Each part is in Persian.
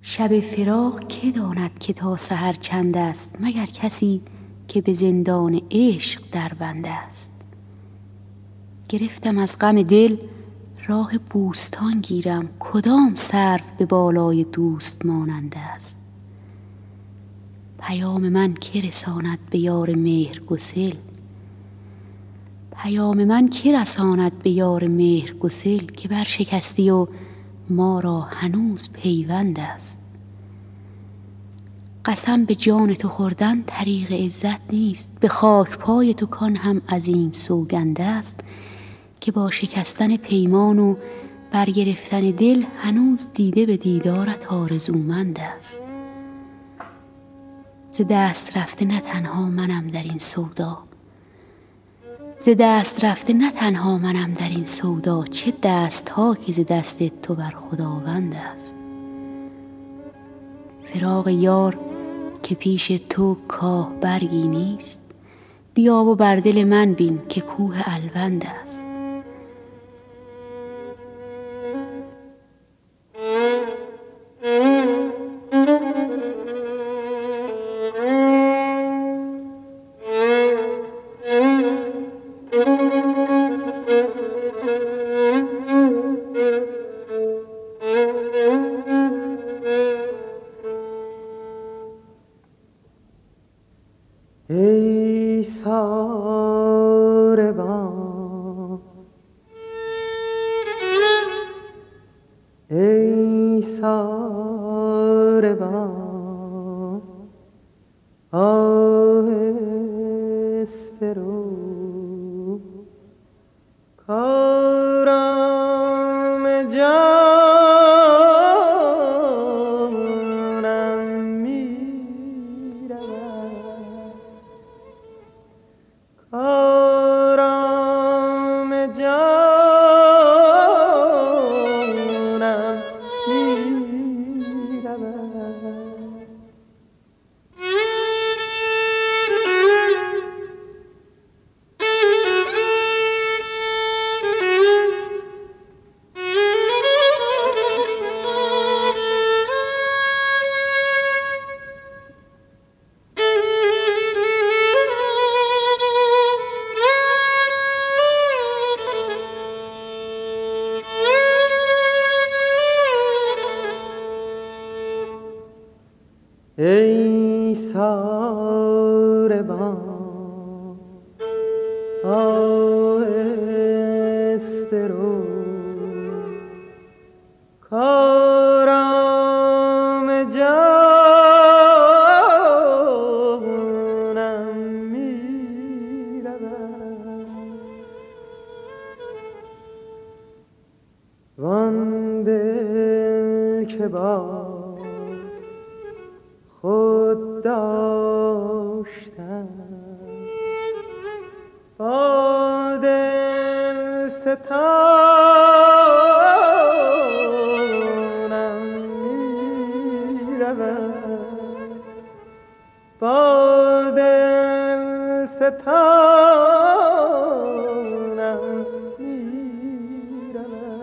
شب فراق که داند که تا سحر چند است، مگر کسی که به زندان عشق در بنده است. گرفتم از غم دل راه بوستان گیرم، کدام سرو به بالای دوست ماننده است. پیام من که رساند به یار مهرگسل، پیام من که رساند به یار مهرگسل، که برشکستی و ما را هنوز پیوند است. قسم به جان تو خوردن طریق عزت نیست، به خاک پای تو کان هم عظیم سوگند است. که با شکستن پیمان و برگرفتن دل، هنوز دیده به دیدارت آرزومند است. ز دست رفته نه تنها منم در این سودا، ز دست رفته نه تنها منم در این سودا، چه دست ها که ز دست تو بر خداوند است. فراق یار که پیش تو کاه برگی نیست، بیا و بر دل من بین که کوه الوند است. ای ساربان، ای ساربان، آهسته رو، کارم جانم می‌رود، کارم جانم می‌رود. ای ساربان، آهسته رو، کارم جانم می‌رود. وان دل که با خود داشتم، با دل ستانم می‌رود، با دل ستانم می‌رود.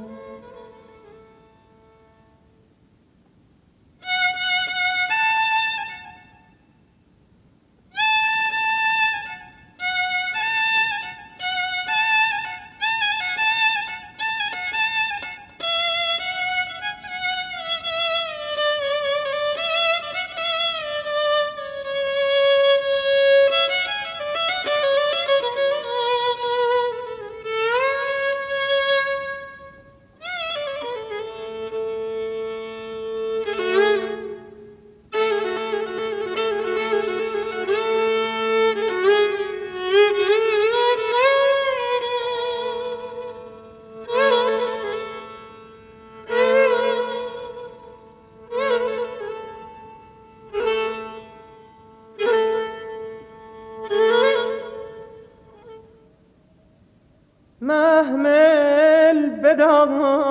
محمل بدار،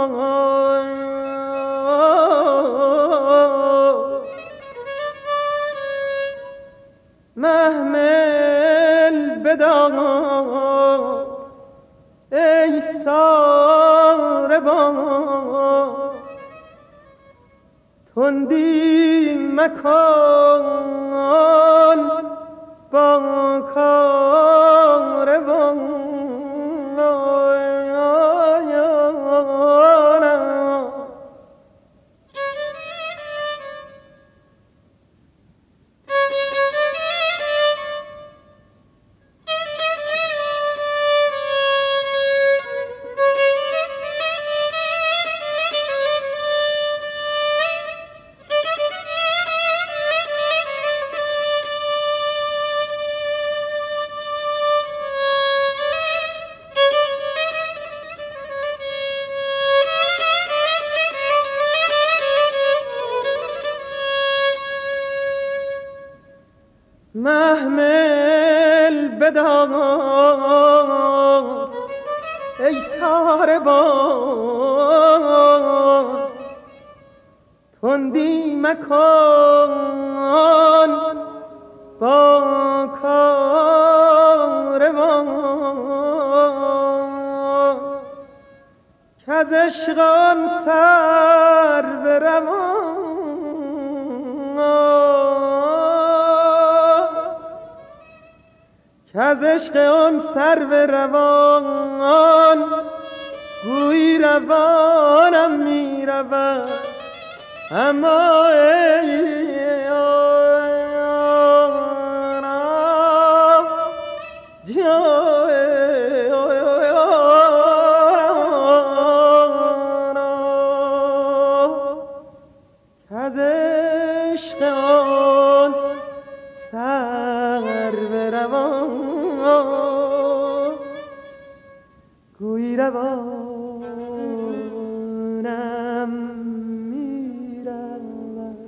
محمل بدار، ای ساربان، تو تندی مکن با کاروان محمل بدار ای ساربان تندی مکن با کاروان کز عشقم سر بروان از عشق آن سر به روان گویی روانم می رود اما ای از عشق آن سر به روان گویی روانم می رود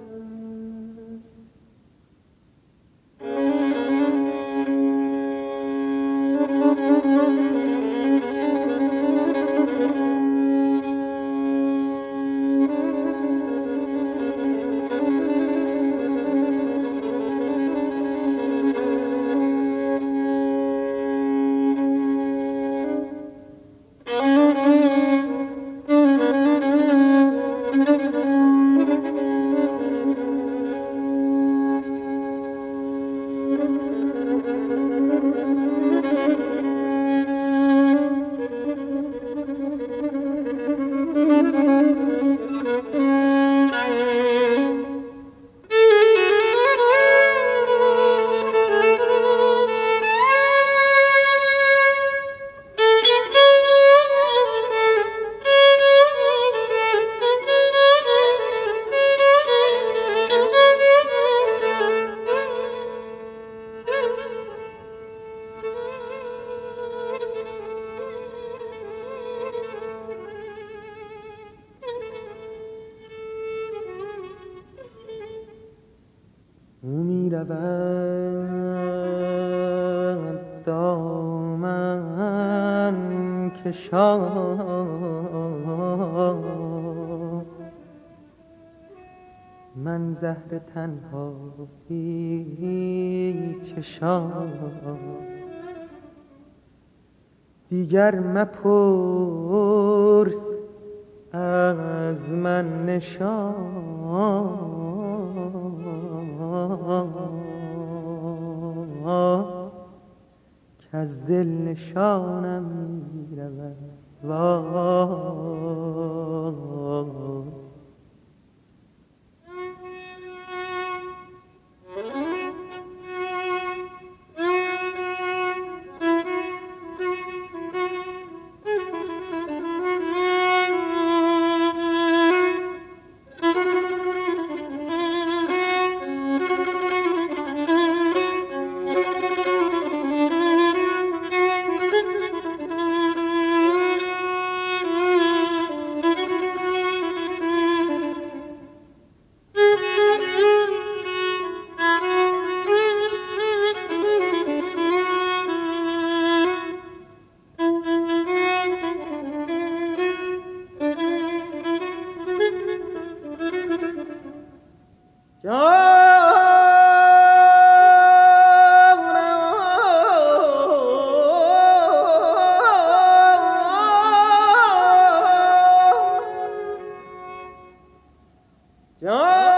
می رود دامن کشان من زهر تنهایی چشان دیگر مپرس از من نشان که از دل نشانم می رود جان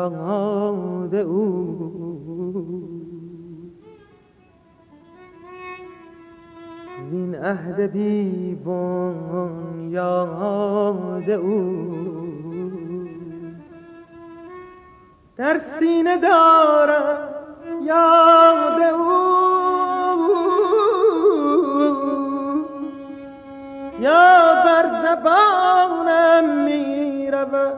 یاد او. وین عهد بی بنیاد او در سینه دارم یاد او. یا بر زبانم می رود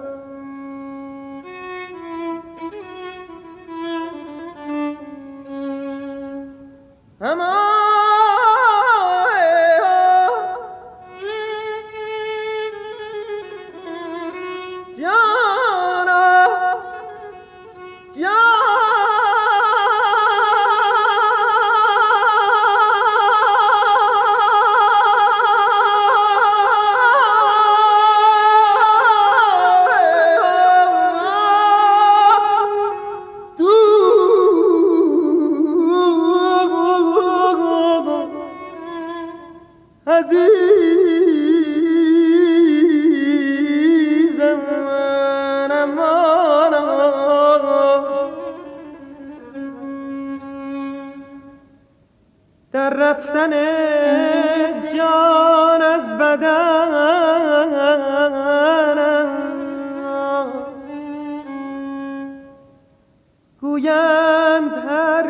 در رفتن جان از بدنم گویند هر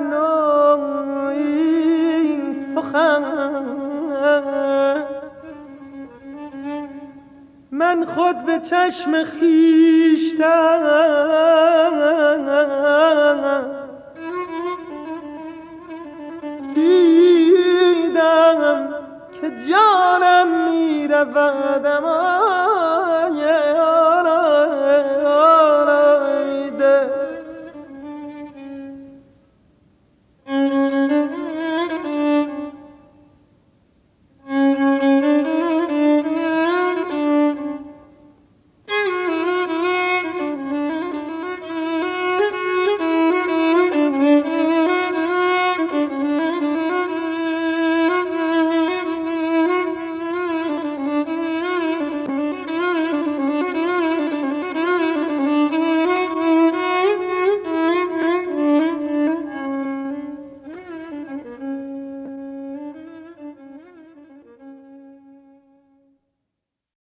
نوعی سخن. من خود به چشم خویشتن دیدم که جانم می رود.